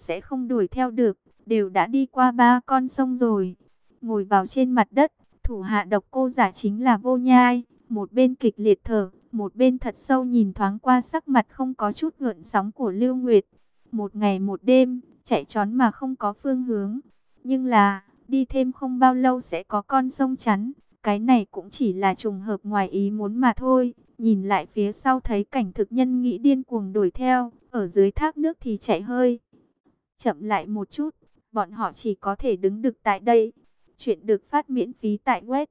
sẽ không đuổi theo được, đều đã đi qua 3 con sông rồi. Ngồi vào trên mặt đất, thủ hạ Độc Cô Giả chính là Vô Nhai, một bên kịch liệt thở, một bên thật sâu nhìn thoáng qua sắc mặt không có chút gợn sóng của Lưu Nguyệt. Một ngày một đêm, chạy trốn mà không có phương hướng, nhưng là đi thêm không bao lâu sẽ có con sông chắn. Cái này cũng chỉ là trùng hợp ngoài ý muốn mà thôi. Nhìn lại phía sau thấy cảnh thực nhân nghĩ điên cuồng đuổi theo, ở dưới thác nước thì chạy hơi chậm lại một chút, bọn họ chỉ có thể đứng được tại đây. Chuyện được phát miễn phí tại web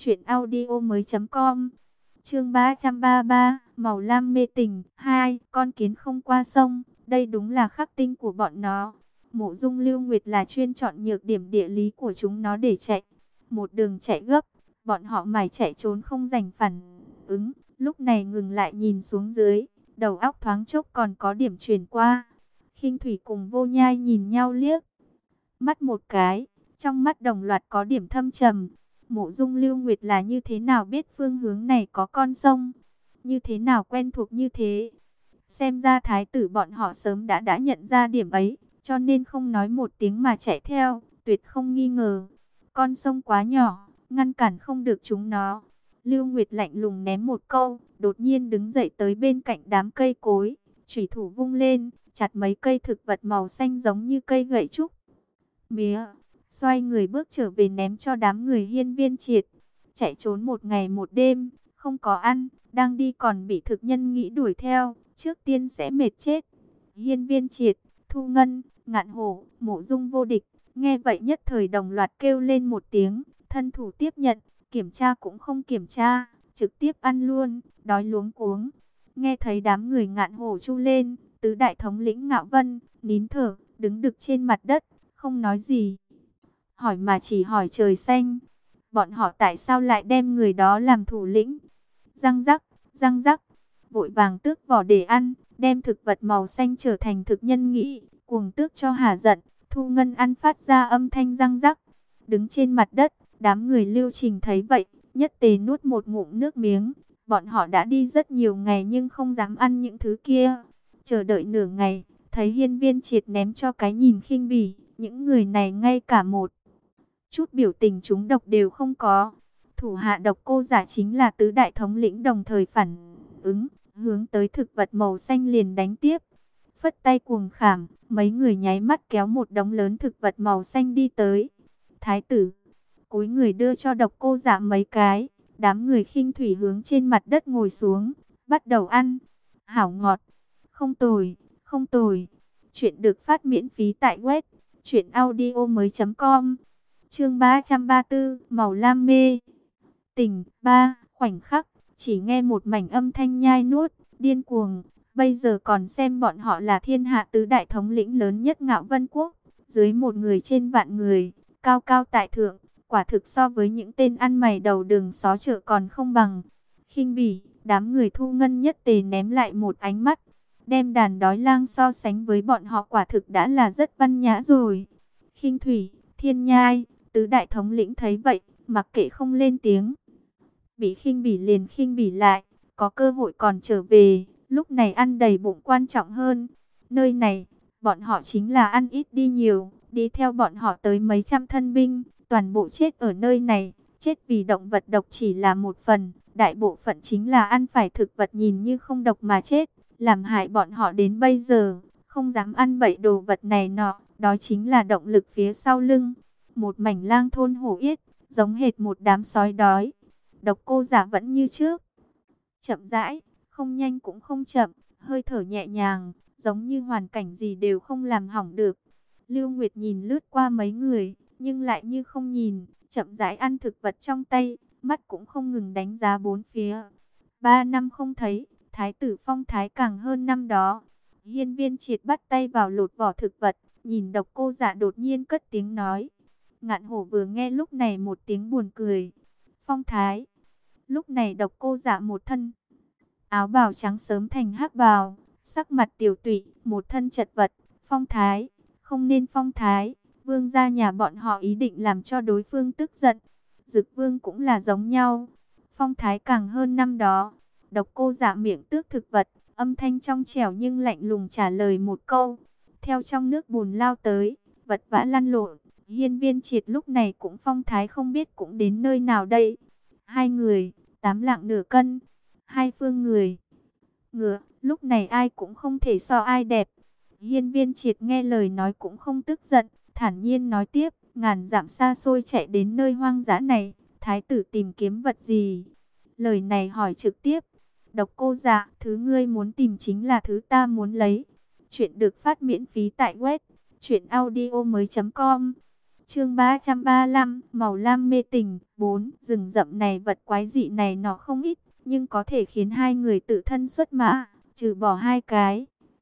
truyệnaudiomoi.com. Chương 333, Màu lam mê tình 2, con kiến không qua sông, đây đúng là khắc tinh của bọn nó. Mộ Dung Lưu Nguyệt là chuyên chọn nhược điểm địa lý của chúng nó để chạy. Một đường chạy gấp, bọn họ mải chạy trốn không dành phản ứng, lúc này ngừng lại nhìn xuống dưới, đầu óc thoáng chốc còn có điểm chuyển qua. Khinh Thủy cùng Vô Nhai nhìn nhau liếc mắt một cái, trong mắt đồng loạt có điểm thâm trầm. Mộ Dung Lưu Nguyệt là như thế nào biết phương hướng này có con sông, như thế nào quen thuộc như thế. Xem ra thái tử bọn họ sớm đã nhận ra điểm ấy, cho nên không nói một tiếng mà chạy theo, tuyệt không nghi ngờ. Con sông quá nhỏ, ngăn cản không được chúng nó. Lưu Nguyệt lạnh lùng ném một câu, đột nhiên đứng dậy tới bên cạnh đám cây cối, chủy thủ vung lên, chặt mấy cây thực vật màu xanh giống như cây gậy trúc mía, xoay người bước trở về ném cho đám người Hiên Viên Triệt. Chạy trốn một ngày một đêm, không có ăn, đang đi còn bị thực nhân nghĩ đuổi theo, trước tiên sẽ mệt chết. Hiên Viên Triệt, Thu Ngân, Ngạn Hổ, Mộ Dung Vô Địch, nghe vậy nhất thời đồng loạt kêu lên một tiếng, thân thủ tiếp nhận, kiểm tra cũng không kiểm tra, trực tiếp ăn luôn, đói luống cuống. Nghe thấy đám người Ngạn Hổ chu lên, tứ đại thống lĩnh Ngạo Vân, nín thở, đứng đực trên mặt đất, không nói gì. Hỏi mà chỉ hỏi trời xanh, bọn họ tại sao lại đem người đó làm thủ lĩnh? Răng rắc, vội vàng tước vỏ để ăn, đem thực vật màu xanh trở thành thực nhân nghĩ, cuồng tước cho hả giận. Thu Ngân ăn phát ra âm thanh răng rắc, đứng trên mặt đất. Đám người Lưu Trình thấy vậy, nhất tề nuốt một ngụm nước miếng. Bọn họ đã đi rất nhiều ngày nhưng không dám ăn những thứ kia. Chờ đợi nửa ngày, thấy Hiên Viên Triệt ném cho cái nhìn khinh bỉ. Những người này ngay cả một chút biểu tình trúng độc đều không có. Thủ hạ Độc Cô Giả chính là tứ đại thống lĩnh đồng thời phản ứng, hướng tới thực vật màu xanh liền đánh tiếp. Phất tay cuồng khảm, mấy người nháy mắt kéo một đống lớn thực vật màu xanh đi tới. Thái tử cúi người đưa cho Độc Cô Giả mấy cái. Đám người Khinh Thủy hướng trên mặt đất ngồi xuống, bắt đầu ăn. Hảo ngọt, không tồi, không tồi. Chuyện được phát miễn phí tại web truyệnaudiomoi.com. Chương 334, Màu lam mê tình 3, khoảnh khắc, chỉ nghe một mảnh âm thanh nhai nuốt, điên cuồng. Bây giờ còn xem bọn họ là thiên hạ tứ đại thống lĩnh lớn nhất Ngạo Vân Quốc, dưới một người trên vạn người, cao cao tại thượng, quả thực so với những tên ăn mày đầu đường xó chợ còn không bằng. Khinh bỉ, đám người Thu Ngân nhất tề ném lại một ánh mắt, đem đàn đói lang so sánh với bọn họ quả thực đã là rất văn nhã rồi. Khinh Thủy, Thiên Nhai, tứ đại thống lĩnh thấy vậy, mặc kệ không lên tiếng. Bị khinh bỉ liền khinh bỉ lại, có cơ hội còn trở về, lúc này ăn đầy bụng quan trọng hơn. Nơi này, bọn họ chính là ăn ít đi nhiều, đi theo bọn họ tới mấy trăm thân binh, toàn bộ chết ở nơi này, chết vì động vật độc chỉ là một phần, đại bộ phận chính là ăn phải thực vật nhìn như không độc mà chết, làm hại bọn họ đến bây giờ, không dám ăn bậy đồ vật này nọ, đó chính là động lực phía sau lưng. Một mảnh lang thôn hổ yết, giống hệt một đám sói đói. Độc Cô Giả vẫn như trước, chậm rãi, không nhanh cũng không chậm, hơi thở nhẹ nhàng, giống như hoàn cảnh gì đều không làm hỏng được. Lưu Nguyệt nhìn lướt qua mấy người, nhưng lại như không nhìn, chậm rãi ăn thực vật trong tay, mắt cũng không ngừng đánh giá bốn phía. 3 năm không thấy, thái tử phong thái càng hơn năm đó. Hiên Viên Triệt bắt tay vào lột vỏ thực vật, nhìn Độc Cô Giả đột nhiên cất tiếng nói. Ngạn Hổ vừa nghe lúc này một tiếng buồn cười. Phong thái. Lúc này Độc Cô Giả một thân áo bào trắng sớm thành hắc bào, sắc mặt tiểu tụy, một thân chật vật. Phong thái, không nên phong thái. Vương gia nhà bọn họ ý định làm cho đối phương tức giận. Dực Vương cũng là giống nhau. Phong thái càng hơn năm đó. Độc Cô Giả miệng tước thực vật, âm thanh trong trẻo nhưng lạnh lùng trả lời một câu. theo trong nước bùn lao tới, vật vã lăn lộn. Hiên Viên Triệt lúc này cũng phong thái không biết cũng đến nơi nào đây. Hai người, 8 lạng nửa cân, hai phương người. Ngựa, lúc này ai cũng không thể so ai đẹp. Hiên Viên Triệt nghe lời nói cũng không tức giận, thản nhiên nói tiếp, ngàn dặm xa xôi chạy đến nơi hoang dã này, thái tử tìm kiếm vật gì? Lời này hỏi trực tiếp. Độc Cô Dạ, thứ ngươi muốn tìm chính là thứ ta muốn lấy. Chuyện được phát miễn phí tại web truyệnaudiomoi.com. Chương 335, màu lam mê tình. 4. Rừng rậm này vật quái dị này nó không ít, nhưng có thể khiến hai người tự thân xuất mã, trừ bỏ hai cái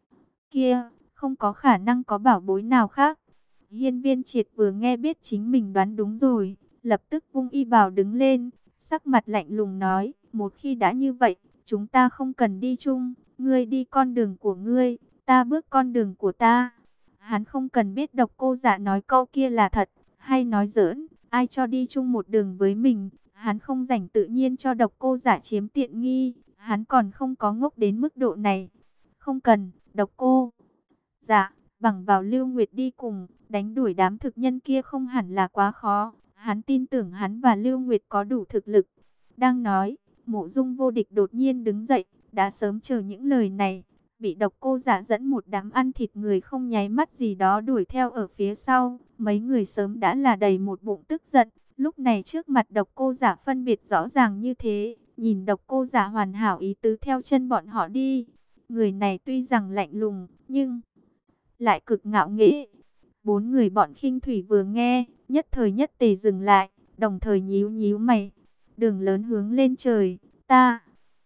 kia, không có khả năng có bảo bối nào khác. Hiên Viên Triệt vừa nghe biết chính mình đoán đúng rồi, lập tức vung y bào đứng lên, sắc mặt lạnh lùng nói, một khi đã như vậy, chúng ta không cần đi chung, ngươi đi con đường của ngươi, ta bước con đường của ta. Hắn không cần biết Độc Cô Dạ nói câu kia là thật, hay nói giỡn, ai cho đi chung một đường với mình, hắn không rảnh tự nhiên cho Độc Cô Dạ chiếm tiện nghi, hắn còn không có ngốc đến mức độ này. Không cần, Độc Cô Dạ, bằng vào Lưu Nguyệt đi cùng, đánh đuổi đám thực nhân kia không hẳn là quá khó, hắn tin tưởng hắn và Lưu Nguyệt có đủ thực lực. Đang nói, Mộ Dung Vô Địch đột nhiên đứng dậy, đã sớm chờ những lời này, bị Độc Cô Dạ dẫn một đám ăn thịt người không nháy mắt gì đó đuổi theo ở phía sau. Mấy người sớm đã là đầy một bụng tức giận, lúc này trước mặt Độc Cô Dạ phân biệt rõ ràng như thế, nhìn Độc Cô Dạ hoàn hảo ý tứ theo chân bọn họ đi. Người này tuy rằng lạnh lùng, nhưng lại cực ngạo nghễ. Bốn người bọn Khinh Thủy vừa nghe, nhất thời nhất tề dừng lại, đồng thời nhíu nhíu mày. Đường lớn hướng lên trời, ta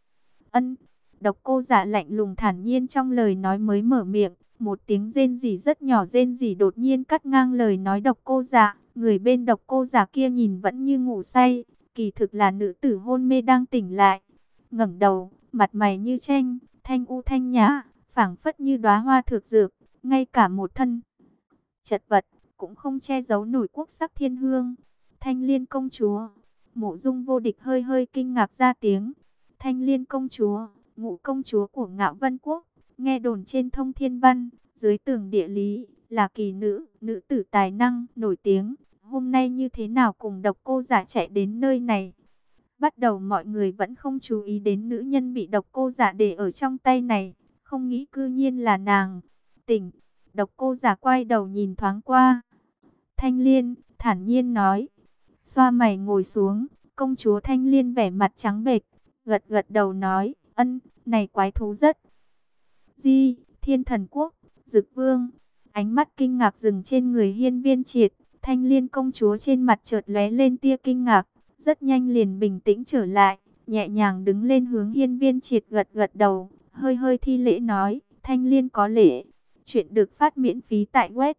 ân. Độc Cô Dạ lạnh lùng thản nhiên trong lời nói mới mở miệng, một tiếng rên rỉ rất nhỏ rên rỉ đột nhiên cắt ngang lời nói Độc Cô Dạ. Người bên Độc Cô Dạ kia nhìn vẫn như ngủ say, kỳ thực là nữ tử hôn mê đang tỉnh lại. Ngẩng đầu, mặt mày như tranh, thanh u thanh nhã, phảng phất như đóa hoa thược dược, ngay cả một thân chật vật cũng không che giấu nổi quốc sắc thiên hương. Thanh Liên công chúa. Mộ Dung Vô Địch hơi hơi kinh ngạc ra tiếng. Thanh Liên công chúa, ngũ công chúa của Ngạo Vân Quốc, nghe đồn trên Thông Thiên Văn, dưới tường địa lý, là kỳ nữ, nữ tử tài năng, nổi tiếng. Hôm nay như thế nào cùng Độc Cô Dạ chạy đến nơi này? Bắt đầu mọi người vẫn không chú ý đến nữ nhân bị Độc Cô Dạ để ở trong tay này, không nghĩ cư nhiên là nàng. Tỉnh. Độc Cô Dạ quay đầu nhìn thoáng qua Thanh Liên, thản nhiên nói, xoa mày ngồi xuống. Công chúa Thanh Liên vẻ mặt trắng bệch, gật gật đầu nói, ân, này quái thú rất di, Thiên Thần Quốc, Dực Vương. Ánh mắt kinh ngạc dừng trên người Hiên Viên Triệt. Thanh Liên công chúa trên mặt chợt lóe lên tia kinh ngạc, rất nhanh liền bình tĩnh trở lại, nhẹ nhàng đứng lên hướng Hiên Viên Triệt gật gật đầu, hơi hơi thi lễ nói, Thanh Liên có lễ. Chuyện được phát miễn phí tại web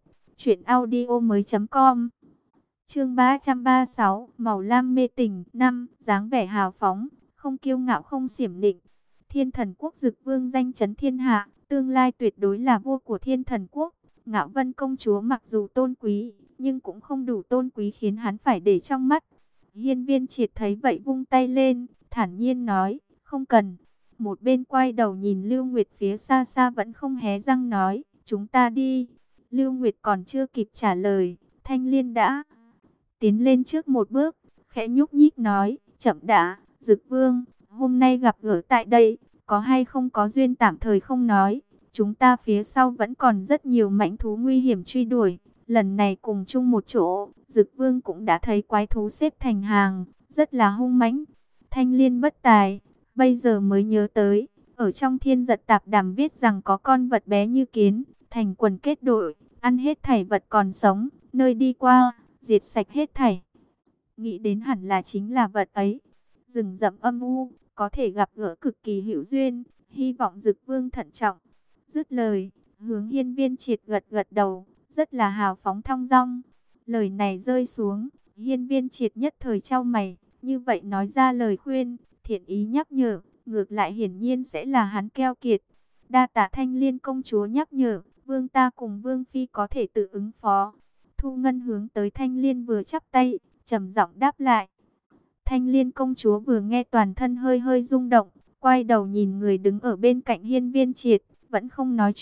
truyệnaudiomoi.com. Chương 336, màu lam mê tình. 5. Dáng vẻ hào phóng, không kiêu ngạo không xiểm nịnh. Thiên Thần Quốc Dực Vương danh chấn thiên hạ, tương lai tuyệt đối là vua của Thiên Thần Quốc. Ngạo Vân công chúa mặc dù tôn quý, nhưng cũng không đủ tôn quý khiến hắn phải để trong mắt. Hiên Viên Triệt thấy vậy vung tay lên, thản nhiên nói, không cần. Một bên quay đầu nhìn Lưu Nguyệt phía xa xa vẫn không hé răng nói, chúng ta đi. Lưu Nguyệt còn chưa kịp trả lời, Thanh Liên đã tiến lên trước một bước, khẽ nhúc nhích nói, chậm đã, Dực Vương, hôm nay gặp gỡ tại đây, có hay không có duyên tạm thời không nói. Chúng ta phía sau vẫn còn rất nhiều mãnh thú nguy hiểm truy đuổi. Lần này cùng chung một chỗ, Dực Vương cũng đã thấy quái thú xếp thành hàng, rất là hung mãnh. Thanh Liên bất tài, bây giờ mới nhớ tới, ở trong Thiên Giật Tạp Đàm viết rằng có con vật bé như kiến, thành quần kết đội, ăn hết thảy vật còn sống, nơi đi qua, diệt sạch hết thảy. Nghĩ đến hẳn là chính là vật ấy. Rừng rậm âm u, có thể gặp gỡ cực kỳ hữu duyên, hy vọng Dực Vương thận trọng. Dứt lời, hướng Hiên Viên Triệt gật gật đầu, rất là hào phóng thong dong. Lời này rơi xuống, Hiên Viên Triệt nhất thời chau mày, như vậy nói ra lời khuyên, thiện ý nhắc nhở, ngược lại hiển nhiên sẽ là hắn keo kiệt. Đa tạ Thanh Liên công chúa nhắc nhở, vương ta cùng vương phi có thể tự ứng phó. Thu Ngân hướng tới Thanh Liên vừa chắp tay, trầm giọng đáp lại. Thanh Liên công chúa vừa nghe toàn thân hơi hơi rung động, quay đầu nhìn người đứng ở bên cạnh Hiên Viên Triệt, vẫn không nói chuyện,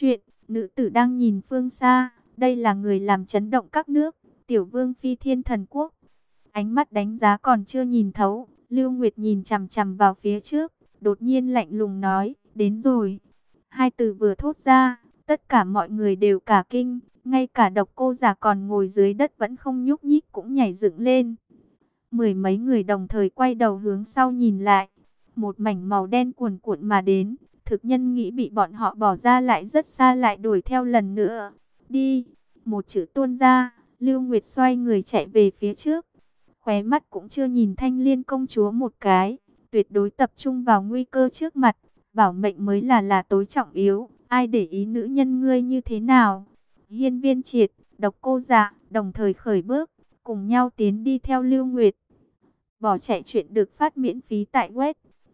Nữ tử đang nhìn phương xa, đây là người làm chấn động các nước, tiểu vương phi Thiên Thần Quốc. Ánh mắt đánh giá còn chưa nhìn thấu, Lưu Nguyệt nhìn chằm chằm vào phía trước, đột nhiên lạnh lùng nói, đến rồi. Hai từ vừa thốt ra, tất cả mọi người đều cả kinh, ngay cả Độc Cô Giả còn ngồi dưới đất vẫn không nhúc nhích cũng nhảy dựng lên. Mười mấy người đồng thời quay đầu hướng sau nhìn lại, một mảnh màu đen cuồn cuộn mà đến, thực nhân nghĩ bị bọn họ bỏ ra lại rất xa lại đuổi theo lần nữa. Đi, một chữ tuôn ra, Lưu Nguyệt xoay người chạy về phía trước. Khóe mắt cũng chưa nhìn Thanh Liên công chúa một cái, tuyệt đối tập trung vào nguy cơ trước mặt, bảo mệnh mới là tối trọng yếu, ai để ý nữ nhân ngươi như thế nào. Hiên Viên Triệt, Độc Cô Dạ đồng thời khởi bước, cùng nhau tiến đi theo Lưu Nguyệt. Bỏ chạy chuyện được phát miễn phí tại web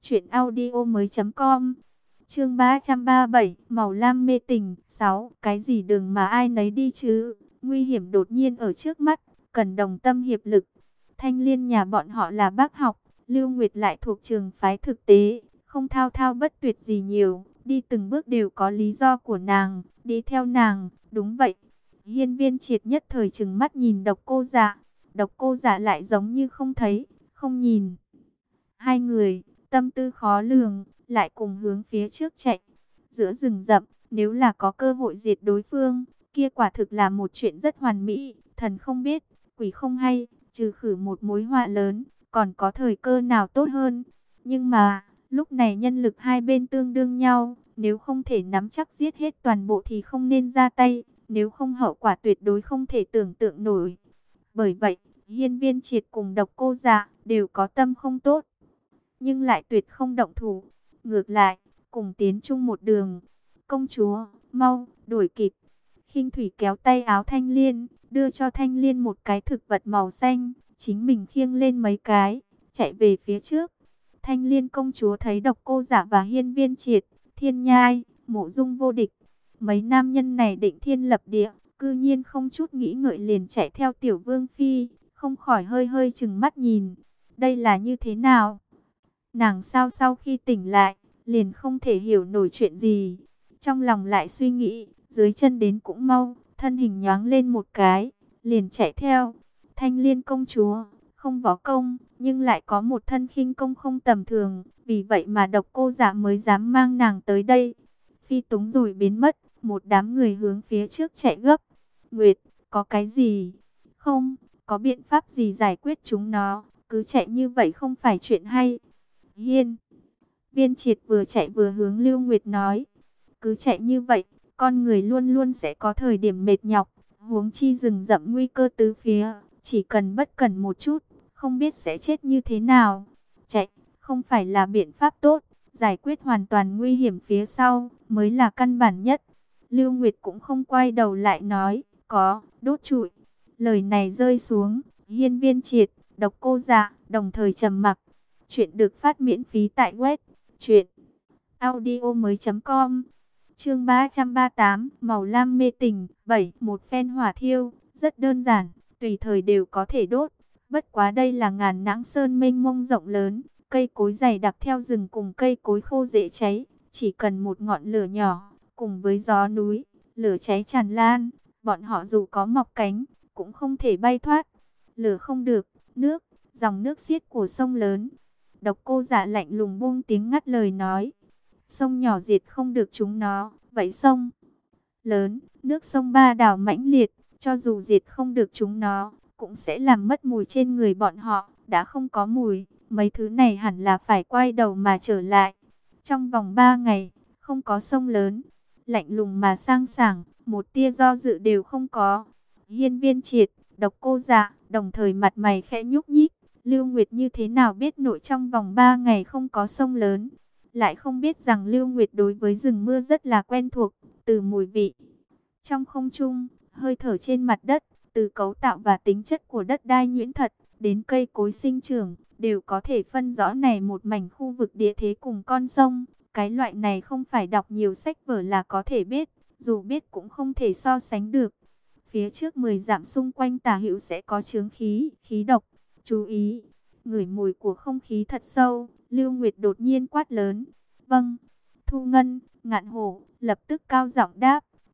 truyệnaudiomoi.com. Chương 337, Màu Lam mê tình. 6. Cái gì đường mà ai nấy đi chứ? Nguy hiểm đột nhiên ở trước mắt, cần đồng tâm hiệp lực. Thanh Liên nhà bọn họ là bác học, Lưu Nguyệt lại thuộc trường phái thực tế, không thao thao bất tuyệt gì nhiều, đi từng bước đều có lý do của nàng, đi theo nàng, đúng vậy. Hiên Viên Triệt nhất thời trừng mắt nhìn Độc Cô Dạ, Độc Cô Dạ lại giống như không thấy, không nhìn. Hai người, tâm tư khó lường, lại cùng hướng phía trước chạy. Giữa rừng rậm, nếu là có cơ hội diệt đối phương, kia quả thực là một chuyện rất hoàn mỹ, thần không biết, quỷ không hay, trừ khử một mối họa lớn, còn có thời cơ nào tốt hơn. Nhưng mà, lúc này nhân lực hai bên tương đương nhau, nếu không thể nắm chắc giết hết toàn bộ thì không nên ra tay, nếu không hậu quả tuyệt đối không thể tưởng tượng nổi. Bởi vậy, Hiên Viên Triệt cùng Độc Cô Dạ đều có tâm không tốt, nhưng lại tuyệt không động thủ. Ngược lại, cùng tiến chung một đường. Công chúa, mau, đuổi kịp. Khinh Thủy kéo tay áo Thanh Liên, đưa cho Thanh Liên một cái thực vật màu xanh, chính mình khiêng lên mấy cái, chạy về phía trước. Thanh Liên công chúa thấy Độc Cô Dạ và Hiên Viên Triệt, Thiên Nhai, Mộ Dung vô địch. Mấy nam nhân này định thiên lập địa, cư nhiên không chút nghĩ ngợi liền chạy theo tiểu vương phi, không khỏi hơi hơi chừng mắt nhìn. Đây là như thế nào? Nàng sao sau khi tỉnh lại, liền không thể hiểu nổi chuyện gì. Trong lòng lại suy nghĩ, dưới chân đến cũng mau, thân hình nhoáng lên một cái, liền chạy theo. Thanh Liên công chúa, không võ công, nhưng lại có một thân khinh công không tầm thường, vì vậy mà Độc Cô Dạ mới dám mang nàng tới đây. Phi túng rồi biến mất, một đám người hướng phía trước chạy gấp. Nguyệt, có cái gì? Không, có biện pháp gì giải quyết chúng nó, cứ chạy như vậy không phải chuyện hay. Hiên Viên Triệt vừa chạy vừa hướng Lưu Nguyệt nói, cứ chạy như vậy, con người luôn luôn sẽ có thời điểm mệt nhọc, huống chi rừng rậm nguy cơ tứ phía, chỉ cần bất cẩn một chút, không biết sẽ chết như thế nào. Chạy không phải là biện pháp tốt, giải quyết hoàn toàn nguy hiểm phía sau mới là căn bản nhất. Lưu Nguyệt cũng không quay đầu lại nói, có, đốt trụi. Lời này rơi xuống, Hiên Viên Triệt, Độc Cô Dạ đồng thời trầm mặc. Chuyện được phát miễn phí tại web truyệnaudiomoi.com. Chương 338, Màu Lam mê tình. 7. Một phen hỏa thiêu, rất đơn giản, tùy thời đều có thể đốt. Bất quá đây là ngàn nãng sơn mênh mông rộng lớn, cây cối dày đặc theo rừng cùng cây cối khô dễ cháy, chỉ cần một ngọn lửa nhỏ, cùng với gió núi, lửa cháy tràn lan, bọn họ dù có mọc cánh, cũng không thể bay thoát. Lửa không được, nước, dòng nước xiết của sông lớn. Độc Cô Dạ lạnh lùng buông tiếng ngắt lời nói, sông nhỏ diệt không được chúng nó, vậy sông lớn, nước sông Ba Đảo mãnh liệt, cho dù diệt không được chúng nó, cũng sẽ làm mất mùi trên người bọn họ, đã không có mùi, mấy thứ này hẳn là phải quay đầu mà trở lại. Trong vòng 3 ngày, không có sông lớn, lạnh lùng mà sang sảng, một tia do dự đều không có. Hiên Viên Triệt, Độc Cô Dạ đồng thời mặt mày khẽ nhúc nhích. Lưu Nguyệt như thế nào biết nội trong vòng 3 ngày không có sông lớn, lại không biết rằng Lưu Nguyệt đối với rừng mưa rất là quen thuộc, từ mùi vị trong không trung, hơi thở trên mặt đất, từ cấu tạo và tính chất của đất đai nhuyễn thật, đến cây cối sinh trưởng, đều có thể phân rõ này một mảnh khu vực địa thế cùng con sông. Cái loại này không phải đọc nhiều sách vở là có thể biết, dù biết cũng không thể so sánh được. Phía trước 10 dặm xung quanh tả hữu sẽ có chướng khí, khí độc. Chú ý, ngửi mùi của không khí thật sâu, Lưu Nguyệt đột nhiên quát lớn. Vâng, Thu Ngân, Ngạn Hổ, lập tức cao giọng đáp.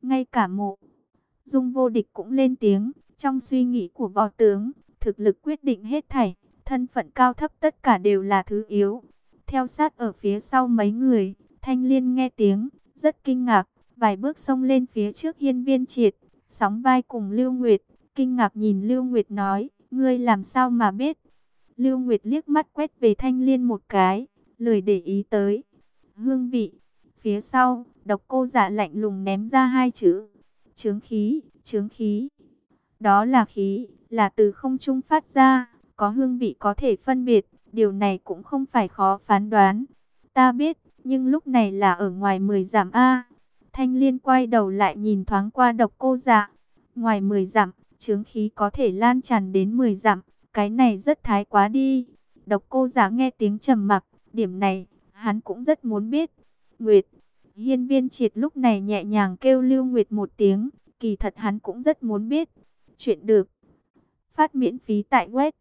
Ngay cả Mộ Dung Vô Địch cũng lên tiếng, trong suy nghĩ của võ tướng, thực lực quyết định hết thảy, thân phận cao thấp tất cả đều là thứ yếu. Theo sát ở phía sau mấy người, Thanh Liên nghe tiếng, rất kinh ngạc, vài bước xông lên phía trước Hiên Viên Triệt, sóng vai cùng Lưu Nguyệt, kinh ngạc nhìn Lưu Nguyệt nói, ngươi làm sao mà biết? Lưu Nguyệt liếc mắt quét về Thanh Liên một cái, lười để ý tới. Hương vị. Phía sau, Độc Cô Dạ lạnh lùng ném ra hai chữ. Chướng khí, chướng khí. Đó là khí, là từ không trung phát ra, có hương vị có thể phân biệt, điều này cũng không phải khó phán đoán. Ta biết, nhưng lúc này là ở ngoài 10 dặm a. Thanh Liên quay đầu lại nhìn thoáng qua Độc Cô Dạ. Ngoài 10 dặm, chướng khí có thể lan tràn đến 10 dặm, cái này rất thái quá đi. Độc Cô Dạ nghe tiếng trầm mặc, điểm này hắn cũng rất muốn biết. Nguyệt, Hiên Viên Triệt lúc này nhẹ nhàng kêu Lưu Nguyệt một tiếng, kỳ thật hắn cũng rất muốn biết. Chuyện được phát miễn phí tại web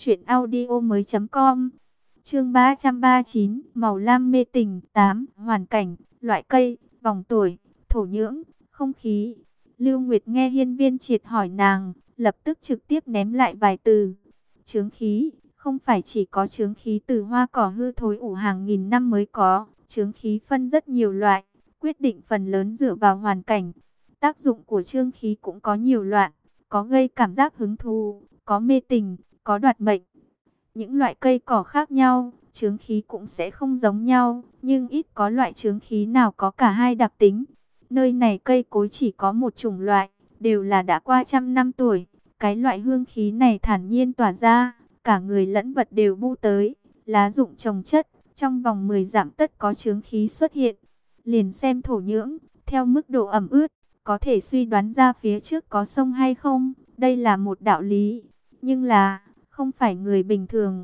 truyệnaudiomoi.com. Chương 339, màu lam mê tình 8, hoàn cảnh, loại cây, vòng tuổi, thổ nhưỡng, không khí. Lưu Nguyệt nghe Hiên Viên Triệt hỏi nàng, lập tức trực tiếp ném lại vài từ. Chướng khí, không phải chỉ có chướng khí từ hoa cỏ hư thối ủ hàng nghìn năm mới có, chướng khí phân rất nhiều loại, quyết định phần lớn dựa vào hoàn cảnh. Tác dụng của chướng khí cũng có nhiều loại, có gây cảm giác hứng thú, có mê tình, có đoạt mệnh. Những loại cây cỏ khác nhau, chướng khí cũng sẽ không giống nhau, nhưng ít có loại chướng khí nào có cả hai đặc tính. Nơi này cây cối chỉ có một chủng loại, đều là đã qua trăm năm tuổi. Cái loại hương khí này thản nhiên tỏa ra, cả người lẫn vật đều bu tới, lá rụng chồng chất, trong vòng 10 dặm tất có chướng khí xuất hiện. Liền xem thổ nhưỡng, theo mức độ ẩm ướt, có thể suy đoán ra phía trước có sông hay không, đây là một đạo lý, nhưng là không phải người bình thường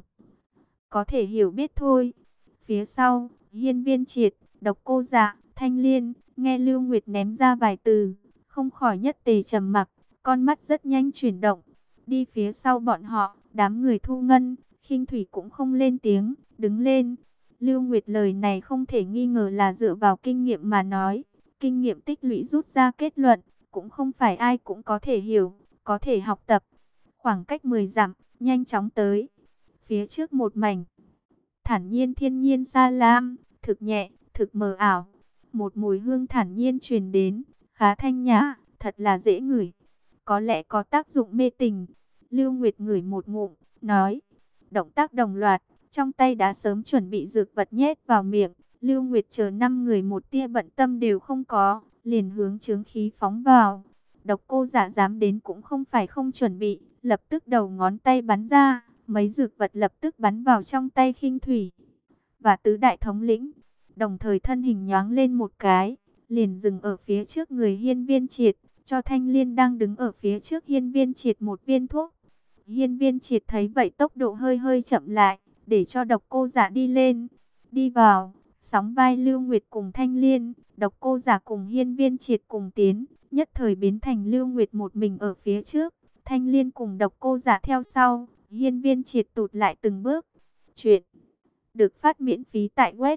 có thể hiểu biết thôi. Phía sau, Hiên Viên Triệt, Độc Cô Dạ, Thanh Liên, nghe Lưu Nguyệt ném ra vài từ, không khỏi nhất tề trầm mặc, con mắt rất nhanh chuyển động. Đi phía sau bọn họ, đám người Thu Ngân, Khinh Thủy cũng không lên tiếng, đứng lên. Lưu Nguyệt lời này không thể nghi ngờ là dựa vào kinh nghiệm mà nói, kinh nghiệm tích lũy rút ra kết luận, cũng không phải ai cũng có thể hiểu, có thể học tập. Khoảng cách 10 dặm, nhanh chóng tới. Phía trước một mảnh thản nhiên thiên nhiên xa lam, thực nhẹ, thực mờ ảo. Một mùi hương thản nhiên truyền đến, khá thanh nhã, thật là dễ ngửi. Có lẽ có tác dụng mê tình. Lưu Nguyệt ngửi một ngụm, nói. Động tác đồng loạt, trong tay đã sớm chuẩn bị dược vật nhét vào miệng. Lưu Nguyệt chờ 5 người một tia bận tâm đều không có, liền hướng chướng khí phóng vào. Độc Cô Dạ dám đến cũng không phải không chuẩn bị, lập tức đầu ngón tay bắn ra, mấy dược vật lập tức bắn vào trong tay Khinh Thủy và tứ đại thống lĩnh, đồng thời thân hình nhoáng lên một cái, liền dừng ở phía trước người Hiên Viên Triệt, cho Thanh Liên đang đứng ở phía trước Hiên Viên Triệt một viên thuốc. Hiên Viên Triệt thấy vậy tốc độ hơi hơi chậm lại, để cho Độc Cô Dạ đi lên, đi vào, sóng vai Lưu Nguyệt cùng Thanh Liên, Độc Cô Dạ cùng Hiên Viên Triệt cùng tiến, nhất thời biến thành Lưu Nguyệt một mình ở phía trước, Thanh Liên cùng Độc Cô Dạ theo sau. Hiên Viên Triệt tụt lại từng bước. Chuyện được phát miễn phí tại web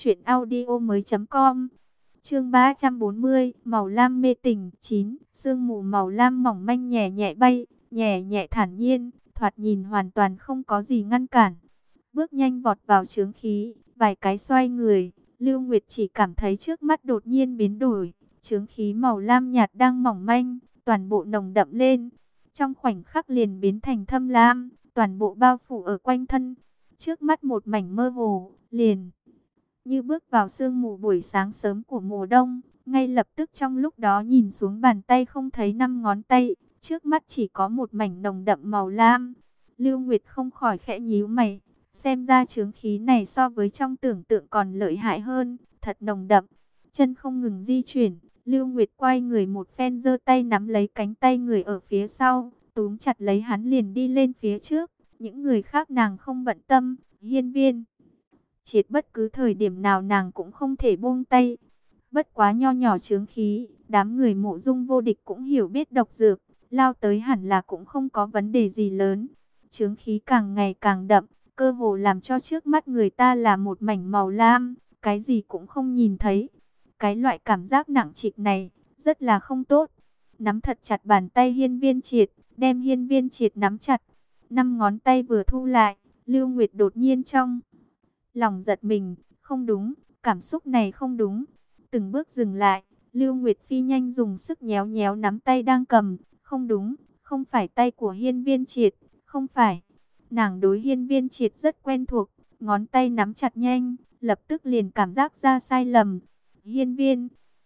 truyệnaudiomoi.com. Chương 340, màu lam mê tình 9, sương mù màu lam mỏng manh nhẹ nhẹ bay, nhẹ nhẹ thản nhiên, thoạt nhìn hoàn toàn không có gì ngăn cản. Bước nhanh vọt vào chướng khí, vài cái xoay người, Lưu Nguyệt chỉ cảm thấy trước mắt đột nhiên biến đổi, chướng khí màu lam nhạt đang mỏng manh, toàn bộ nồng đậm lên, trong khoảnh khắc liền biến thành thâm lam, toàn bộ bao phủ ở quanh thân, trước mắt một mảnh mơ hồ, liền như bước vào sương mù buổi sáng sớm của mùa đông. Ngay lập tức trong lúc đó nhìn xuống bàn tay không thấy 5 ngón tay, trước mắt chỉ có một mảnh nồng đậm màu lam. Lưu Nguyệt không khỏi khẽ nhíu mày, xem ra chướng khí này so với trong tưởng tượng còn lợi hại hơn, thật nồng đậm. Chân không ngừng di chuyển, Lưu Nguyệt quay người một phen giơ tay nắm lấy cánh tay người ở phía sau, túm chặt lấy hắn liền đi lên phía trước. Những người khác nàng không bận tâm, Hiên Viên Triệt bất cứ thời điểm nào nàng cũng không thể buông tay. Bất quá nho nhỏ chướng khí, đám người Mộ Dung Vô Địch cũng hiểu biết độc dược, lao tới hẳn là cũng không có vấn đề gì lớn. Chướng khí càng ngày càng đậm, cơ hồ làm cho trước mắt người ta là một mảnh màu lam, cái gì cũng không nhìn thấy. Cái loại cảm giác nặng trịch này, rất là không tốt. Nắm thật chặt bàn tay Hiên Viên Triệt, đem Hiên Viên Triệt nắm chặt. 5 ngón tay vừa thu lại, Lưu Nguyệt đột nhiên trong lòng giật mình, không đúng, cảm xúc này không đúng. Từng bước dừng lại, Lưu Nguyệt phi nhanh dùng sức nhéo nhéo nắm tay đang cầm, không đúng, không phải tay của Hiên Viên Triệt, không phải. Nàng đối Hiên Viên Triệt rất quen thuộc, ngón tay nắm chặt nhanh, lập tức liền cảm giác ra sai lầm. Hiên Viên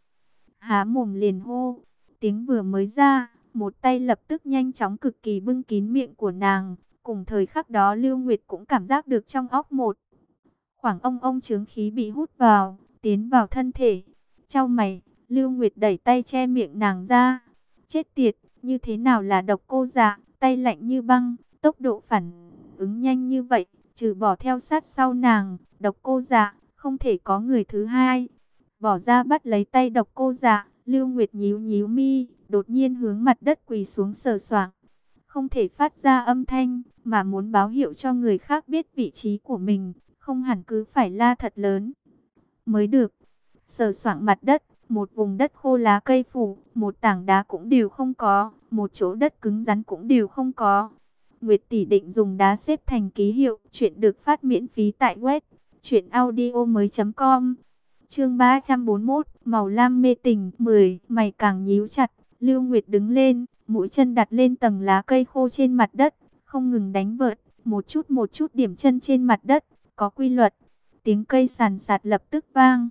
há mồm liền hô, tiếng vừa mới ra, một tay lập tức nhanh chóng cực kỳ bưng kín miệng của nàng. Cùng thời khắc đó Lưu Nguyệt cũng cảm giác được trong óc một khoảng ông chướng khí bị hút vào, tiến vào thân thể. Chau mày, Lưu Nguyệt đẩy tay che miệng nàng ra. Chết tiệt, như thế nào là độc cô dạ, tay lạnh như băng, tốc độ phản ứng nhanh như vậy, trừ bỏ theo sát sau nàng, độc cô dạ, không thể có người thứ hai. Bỏ ra bắt lấy tay độc cô dạ, Lưu Nguyệt nhíu nhíu mi, đột nhiên hướng mặt đất quỳ xuống sờ soạng. Không thể phát ra âm thanh, mà muốn báo hiệu cho người khác biết vị trí của mình, không hẳn cứ phải la thật lớn mới được. Sờ soạng mặt đất, một vùng đất khô lá cây phủ, một tảng đá cũng đều không có, một chỗ đất cứng rắn cũng đều không có. Nguyệt tỷ định dùng đá xếp thành ký hiệu. Chuyện được phát miễn phí tại web truyệnaudiomoi.com. Chương 341, màu lam mê tình 10, mày càng nhíu chặt. Lưu Nguyệt đứng lên, mũi chân đặt lên tầng lá cây khô trên mặt đất, không ngừng đánh vợt, một chút điểm chân trên mặt đất, có quy luật. Tiếng cây sàn sạt lập tức vang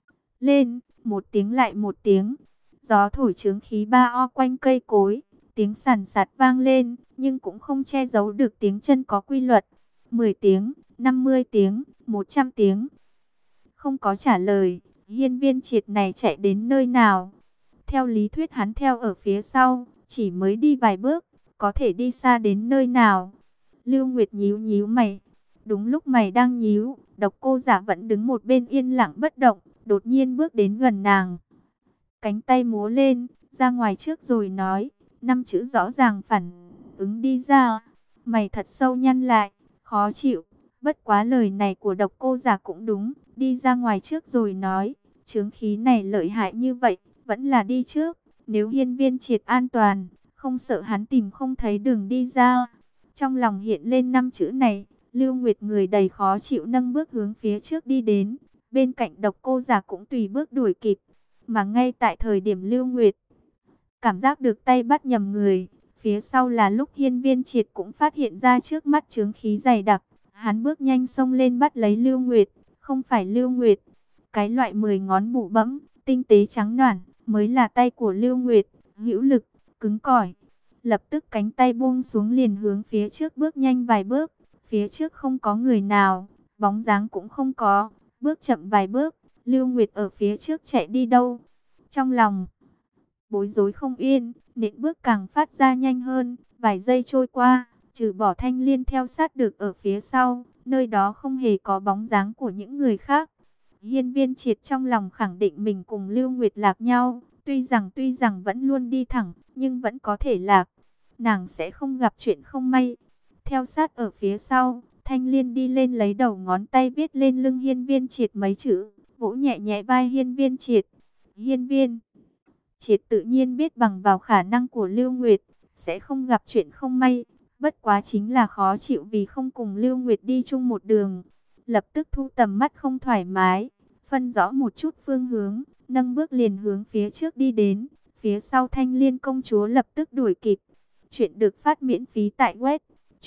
lên, một tiếng lại một tiếng. Gió thổi chướng khí ba o quanh cây cối, tiếng sàn sạt vang lên, nhưng cũng không che giấu được tiếng chân có quy luật. 10 tiếng, 50 tiếng, 100 tiếng. Không có trả lời, Hiên Viên Triệt này chạy đến nơi nào? Theo lý thuyết hắn theo ở phía sau, chỉ mới đi vài bước, có thể đi xa đến nơi nào? Lưu Nguyệt nhíu nhíu mày. Đúng lúc mày đang nhíu, độc cô giả vẫn đứng một bên yên lặng bất động, đột nhiên bước đến gần nàng. Cánh tay múa lên, ra ngoài trước rồi nói, 5 chữ rõ ràng phản ứng đi ra. Mày thật sâu nhăn lại, khó chịu. Bất quá lời này của độc cô giả cũng đúng, đi ra ngoài trước rồi nói, chướng khí này lợi hại như vậy, vẫn là đi trước. Nếu Hiên Viên Triệt an toàn, không sợ hắn tìm không thấy đường đi ra. Trong lòng hiện lên 5 chữ này, Lưu Nguyệt người đầy khó chịu nâng bước hướng phía trước đi đến. Bên cạnh độc cô giả cũng tùy bước đuổi kịp. Mà ngay tại thời điểm Lưu Nguyệt cảm giác được tay bắt nhầm người, phía sau là lúc Hiên Viên Triệt cũng phát hiện ra trước mắt chướng khí dày đặc. Hắn bước nhanh xông lên bắt lấy Lưu Nguyệt, không phải Lưu Nguyệt. Cái loại 10 ngón bụ bẫm, tinh tế trắng nõn mới là tay của Lưu Nguyệt, hữu lực, cứng cỏi. Lập tức cánh tay buông xuống liền hướng phía trước bước nhanh vài bước. Phía trước không có người nào, bóng dáng cũng không có. Bước chậm vài bước, Lưu Nguyệt ở phía trước chạy đi đâu? Trong lòng bối rối không yên, nện bước càng phát ra nhanh hơn. Vài giây trôi qua, trừ bỏ Thanh Liên theo sát được ở phía sau, nơi đó không hề có bóng dáng của những người khác. Hiên Viên Triệt trong lòng khẳng định mình cùng Lưu Nguyệt lạc nhau, tuy rằng vẫn luôn đi thẳng, nhưng vẫn có thể lạc. Nàng sẽ không gặp chuyện không may. Theo sát ở phía sau, Thanh Liên đi lên lấy đầu ngón tay viết lên lưng Hiên Viên Triệt mấy chữ, vỗ nhẹ nhẹ vai Hiên Viên Triệt. Hiên Viên Triệt tự nhiên biết bằng vào khả năng của Lưu Nguyệt, sẽ không gặp chuyện không may. Bất quá chính là khó chịu vì không cùng Lưu Nguyệt đi chung một đường. Lập tức thu tầm mắt không thoải mái, phân rõ một chút phương hướng, nâng bước liền hướng phía trước đi đến. Phía sau Thanh Liên công chúa lập tức đuổi kịp. Chuyện được phát miễn phí tại web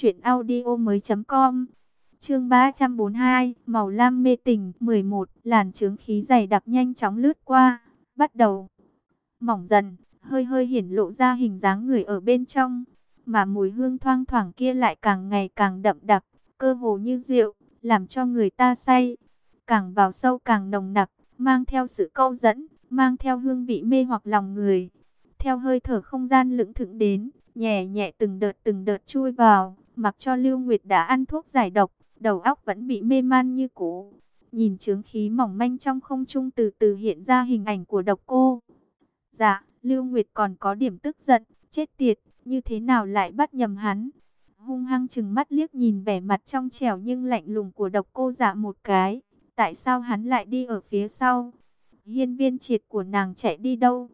truyệnaudiomoi.com. Chương 342, màu lam mê tình 11, làn chướng khí dày đặc nhanh chóng lướt qua, bắt đầu mỏng dần, hơi hơi hiển lộ ra hình dáng người ở bên trong, mà mùi hương thoang thoảng kia lại càng ngày càng đậm đặc, cơ hồ như rượu, làm cho người ta say. Càng vào sâu càng nồng nặc, mang theo sự câu dẫn, mang theo hương vị mê hoặc lòng người. Theo hơi thở không gian lững thững đến, nhẹ nhẹ từng đợt chui vào, mặc cho Lưu Nguyệt đã ăn thuốc giải độc, đầu óc vẫn bị mê man như cũ. Nhìn chướng khí mỏng manh trong không trung từ từ hiện ra hình ảnh của độc cô. Dạ, Lưu Nguyệt còn có điểm tức giận, chết tiệt, như thế nào lại bắt nhầm hắn. Hung hăng chừng mắt liếc nhìn vẻ mặt trong trẻo nhưng lạnh lùng của độc cô dạ một cái. Tại sao hắn lại đi ở phía sau? Hiên Viên Triệt của nàng chạy đi đâu?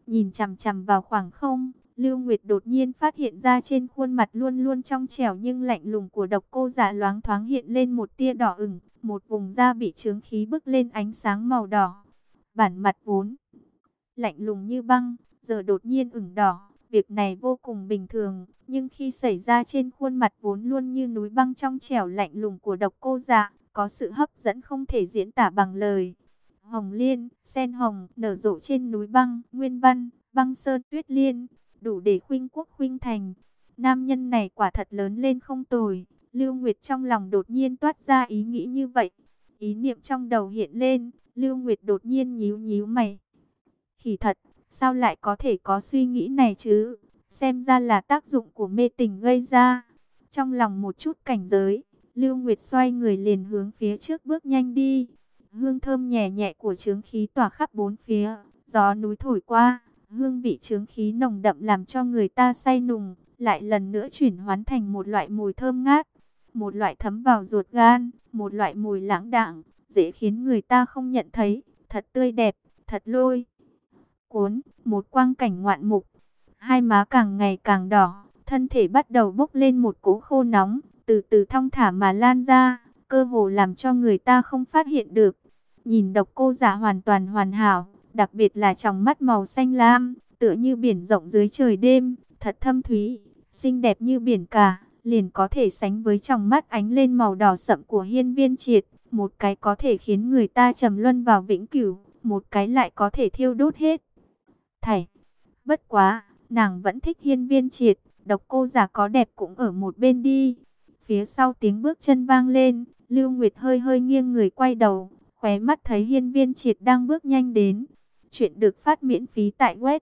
Nhìn chằm chằm vào khoảng không, Lưu Nguyệt đột nhiên phát hiện ra trên khuôn mặt luôn luôn trong trẻo nhưng lạnh lùng của Độc Cô Dạ loáng thoáng hiện lên một tia đỏ ửng, một vùng da bị chướng khí bức lên ánh sáng màu đỏ. Bản mặt vốn lạnh lùng như băng, giờ đột nhiên ửng đỏ. Việc này vô cùng bình thường, nhưng khi xảy ra trên khuôn mặt vốn luôn như núi băng trong trẻo lạnh lùng của Độc Cô Dạ, có sự hấp dẫn không thể diễn tả bằng lời. Hồng liên, sen hồng, nở rộ trên núi băng, nguyên văn, băng sơn tuyết liên, đủ để khuynh quốc khuynh thành. Nam nhân này quả thật lớn lên không tồi. Lưu Nguyệt trong lòng đột nhiên toát ra ý nghĩ như vậy. Ý niệm trong đầu hiện lên, Lưu Nguyệt đột nhiên nhíu nhíu mày. Khỉ thật, sao lại có thể có suy nghĩ này chứ? Xem ra là tác dụng của mê tình gây ra. Trong lòng một chút cảnh giới, Lưu Nguyệt xoay người liền hướng phía trước bước nhanh đi. Hương thơm nhẹ nhẹ của chướng khí tỏa khắp bốn phía, gió núi thổi qua, hương vị chướng khí nồng đậm làm cho người ta say nùng, lại lần nữa chuyển hóa thành một loại mùi thơm ngát, một loại thấm vào ruột gan, một loại mùi lãng đãng, dễ khiến người ta không nhận thấy, thật tươi đẹp, thật lôi cuốn, một quang cảnh ngoạn mục. Hai má càng ngày càng đỏ, thân thể bắt đầu bốc lên một cỗ khô nóng, từ từ thong thả mà lan ra, cơ hồ làm cho người ta không phát hiện được. Nhìn Độc Cô Dạ hoàn toàn hoàn hảo, đặc biệt là tròng mắt màu xanh lam, tựa như biển rộng dưới trời đêm, thật thâm thúy, xinh đẹp như biển cả, liền có thể sánh với tròng mắt ánh lên màu đỏ sậm của Hiên Viên Triệt, một cái có thể khiến người ta trầm luân vào vĩnh cửu, một cái lại có thể thiêu đốt hết thảy. Bất quá, nàng vẫn thích Hiên Viên Triệt, Độc Cô Dạ có đẹp cũng ở một bên đi. Phía sau tiếng bước chân vang lên, Lưu Nguyệt hơi hơi nghiêng người quay đầu, khóe mắt thấy Hiên Viên Triệt đang bước nhanh đến. Chuyện được phát miễn phí tại web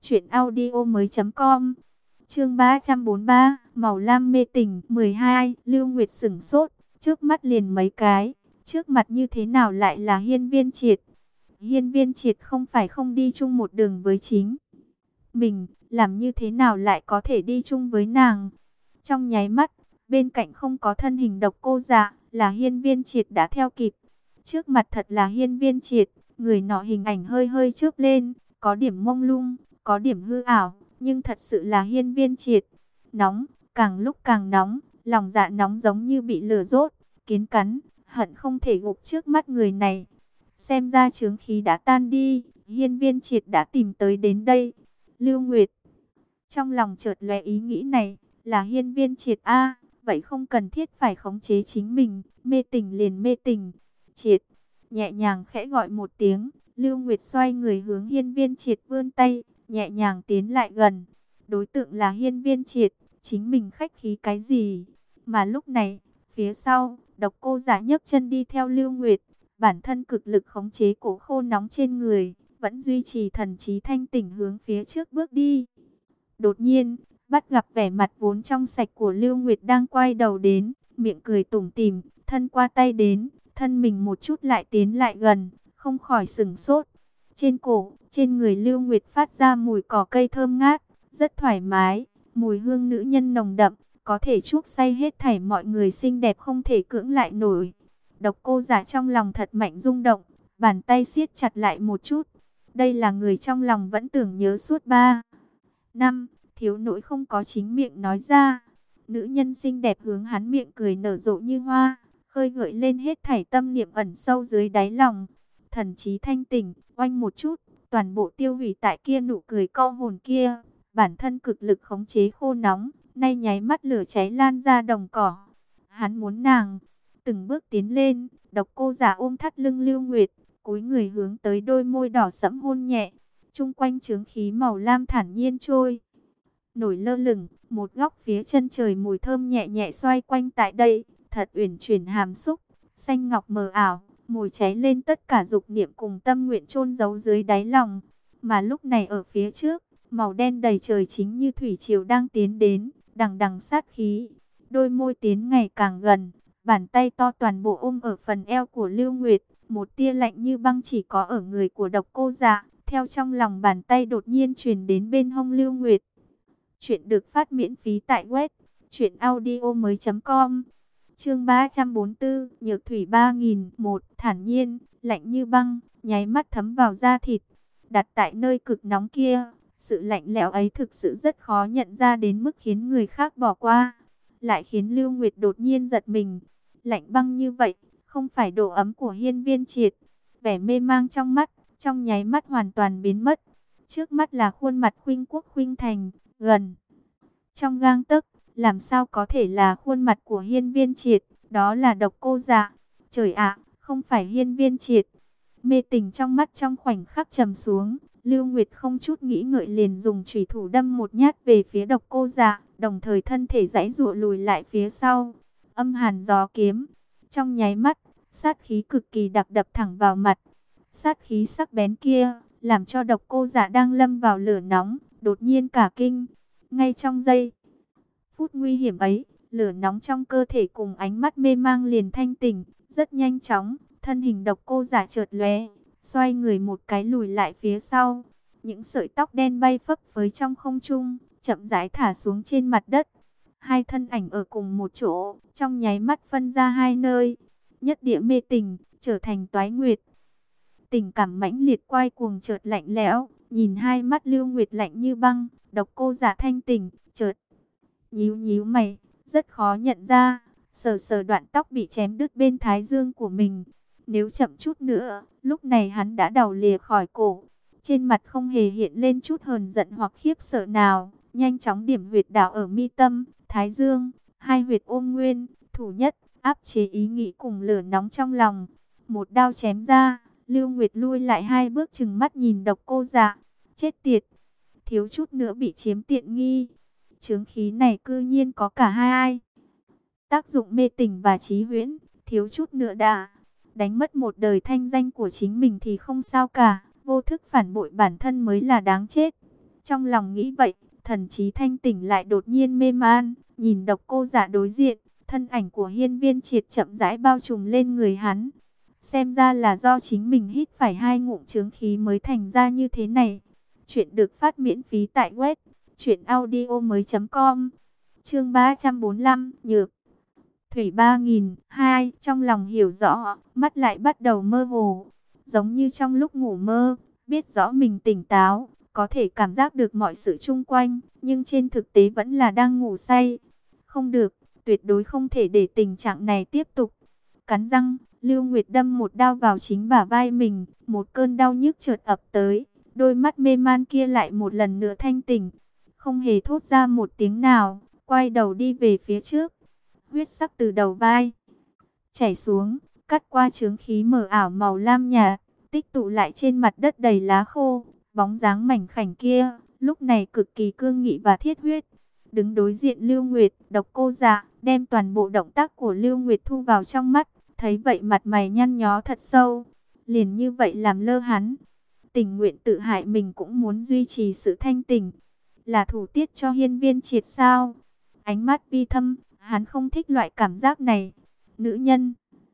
truyệnaudiomoi.com. Chương 343, Màu lam mê tình 12, Lưu Nguyệt sững sốt, trước mắt liền mấy cái, trước mặt như thế nào lại là Hiên Viên Triệt? Hiên Viên Triệt không phải không đi chung một đường với chính mình, làm như thế nào lại có thể đi chung với nàng? Trong nháy mắt, bên cạnh không có thân hình Độc Cô Dạ, là Hiên Viên Triệt đã theo kịp. Trước mặt thật là Hiên Viên Triệt, người nọ hình ảnh hơi hơi chớp lên, có điểm mông lung, có điểm hư ảo, nhưng thật sự là Hiên Viên Triệt. Nóng, càng lúc càng nóng, lòng dạ nóng giống như bị lửa đốt, kiến cắn, hận không thể gục trước mắt người này. Xem ra chướng khí đã tan đi, Hiên Viên Triệt đã tìm tới đến đây. Lưu Nguyệt trong lòng chợt lóe ý nghĩ này, là Hiên Viên Triệt a, vậy không cần thiết phải khống chế chính mình, mê tình liền mê tình. Triệt, nhẹ nhàng khẽ gọi một tiếng, Lưu Nguyệt xoay người hướng Hiên Viên Triệt vươn tay, nhẹ nhàng tiến lại gần. Đối tượng là Hiên Viên Triệt, chính mình khách khí cái gì? Mà lúc này, phía sau, Độc Cô Dạ nhấc chân đi theo Lưu Nguyệt, bản thân cực lực khống chế cổ khô nóng trên người, vẫn duy trì thần trí thanh tỉnh hướng phía trước bước đi. Đột nhiên, bắt gặp vẻ mặt vốn trong sạch của Lưu Nguyệt đang quay đầu đến, miệng cười tủm tỉm, thân qua tay đến, thân mình một chút lại tiến lại gần, không khỏi sửng sốt. Trên cổ, trên người Lưu Nguyệt phát ra mùi cỏ cây thơm ngát, rất thoải mái, mùi hương nữ nhân nồng đậm, có thể chuốc say hết thảy mọi người xinh đẹp không thể cưỡng lại nổi. Độc Cô Dạ trong lòng thật mạnh rung động, bàn tay siết chặt lại một chút. Đây là người trong lòng vẫn tưởng nhớ suốt 3 năm, thiếu nỗi không có chính miệng nói ra. Nữ nhân xinh đẹp hướng hắn miệng cười nở rộ như hoa, khơi gợi lên hết thảy tâm niệm ẩn sâu dưới đáy lòng. Thần trí thanh tỉnh, oanh một chút, toàn bộ tiêu hủy tại kia nụ cười câu hồn kia. Bản thân cực lực khống chế khô nóng, nay nháy mắt lửa cháy lan ra đồng cỏ. Hắn muốn nàng từng bước tiến lên, Độc Cô Dạ ôm thắt lưng Lưu Nguyệt, cúi người hướng tới đôi môi đỏ sẫm hôn nhẹ. Chung quanh chướng khí màu lam thản nhiên trôi nổi lơ lửng, một góc phía chân trời mùi thơm nhẹ nhẹ xoay quanh tại đây, thật uyển chuyển hàm xúc, xanh ngọc mờ ảo, mùi cháy lên tất cả dục niệm cùng tâm nguyện chôn giấu dưới đáy lòng. Mà lúc này ở phía trước, màu đen đầy trời chính như thủy triều đang tiến đến, đằng đằng sát khí, đôi môi tiến ngày càng gần, bàn tay to toàn bộ ôm ở phần eo của Lưu Nguyệt, một tia lạnh như băng chỉ có ở người của Độc Cô Dạ, theo trong lòng bàn tay đột nhiên truyền đến bên hông Lưu Nguyệt. Chuyện được phát miễn phí tại web truyệnaudiomoi.com. Chương 344, Nhược thủy 3001, thản nhiên, lạnh như băng, nháy mắt thấm vào da thịt. đặt tại nơi cực nóng kia. Sự lạnh lẽo ấy thực sự rất khó nhận ra đến mức khiến người khác bỏ qua. Lại khiến Lưu Nguyệt đột nhiên giật mình. Lạnh băng như vậy, không phải độ ấm của Hiên Viên Triệt. Vẻ mê mang trong mắt, trong nháy mắt hoàn toàn biến mất. Trước mắt là khuôn mặt khuynh quốc khuynh thành, gần trong gang tấc, làm sao có thể là khuôn mặt của Hiên Viên Triệt, đó là Độc Cô Dạ. Trời ạ, không phải Hiên Viên Triệt. Mê tình trong mắt trong khoảnh khắc trầm xuống, Lưu Nguyệt không chút nghĩ ngợi liền dùng chủy thủ đâm một nhát về phía Độc Cô Dạ, đồng thời thân thể giãy giụa lùi lại phía sau. Âm hàn gió kiếm, trong nháy mắt, sát khí cực kỳ đặc đập thẳng vào mặt. Sát khí sắc bén kia, làm cho Độc Cô Dạ đang lâm vào lửa nóng, đột nhiên cả kinh. Ngay trong giây phút nguy hiểm ấy, lửa nóng trong cơ thể cùng ánh mắt mê mang liền thanh tỉnh, rất nhanh chóng, thân hình Độc Cô Dạ chợt lóe, xoay người một cái lùi lại phía sau. Những sợi tóc đen bay phấp phới trong không trung, chậm rãi thả xuống trên mặt đất. Hai thân ảnh ở cùng một chỗ, trong nháy mắt phân ra hai nơi. Nhất địa mê tình, trở thành toái nguyệt. Tình cảm mãnh liệt quay cuồng chợt lạnh lẽo, nhìn hai mắt Lưu Nguyệt lạnh như băng. Độc Cô Dạ thanh tỉnh, chợt nhíu nhíu mày, rất khó nhận ra, sờ sờ đoạn tóc bị chém đứt bên thái dương của mình. Nếu chậm chút nữa, lúc này hắn đã đầu lìa khỏi cổ. Trên mặt không hề hiện lên chút hờn giận hoặc khiếp sợ nào, nhanh chóng điểm huyệt đạo ở mi tâm, thái dương, hai huyệt ôm nguyên, thủ nhất, áp chế ý nghĩ cùng lửa nóng trong lòng. Một đao chém ra, Lưu Nguyệt lui lại hai bước chừng mắt nhìn Độc Cô Dạ. Chết tiệt, thiếu chút nữa bị chiếm tiện nghi. Chướng khí này cư nhiên có cả hai tác dụng mê tình và trí huyễn, thiếu chút nữa đã đánh mất một đời thanh danh của chính mình thì không sao cả, vô thức phản bội bản thân mới là đáng chết. Trong lòng nghĩ vậy, thần trí thanh tỉnh lại đột nhiên mê man, nhìn Độc Cô Dạ đối diện, thân ảnh của Hiên Viên Triệt chậm rãi bao trùm lên người hắn. Xem ra là do chính mình hít phải hai ngụm chướng khí mới thành ra như thế này. Chuyện được phát miễn phí tại web truyệnaudiomoi.com. Chương 345, Nhược Thủy 3002, trong lòng hiểu rõ, mắt lại bắt đầu mơ hồ, giống như trong lúc ngủ mơ, biết rõ mình tỉnh táo, có thể cảm giác được mọi sự chung quanh, nhưng trên thực tế vẫn là đang ngủ say. Không được, tuyệt đối không thể để tình trạng này tiếp tục. Cắn răng, Lưu Nguyệt đâm một đao vào chính bả vai mình, một cơn đau nhức chợt ập tới, đôi mắt mê man kia lại một lần nữa thanh tỉnh, không hề thốt ra một tiếng nào, quay đầu đi về phía trước. Huyết sắc từ đầu vai chảy xuống, cắt qua chướng khí mờ ảo màu lam nhạt, tích tụ lại trên mặt đất đầy lá khô. Bóng dáng mảnh khảnh kia, lúc này cực kỳ cương nghị và thiết huyết. Đứng đối diện Lưu Nguyệt, Độc Cô Dạ, đem toàn bộ động tác của Lưu Nguyệt thu vào trong mắt. Thấy vậy mặt mày nhăn nhó thật sâu, liền như vậy làm lơ hắn. Tình nguyện tự hại mình cũng muốn duy trì sự thanh tỉnh. Là thủ tiết cho Hiên Viên Triệt sao? Ánh mắt vi thâm, hắn không thích loại cảm giác này. Nữ nhân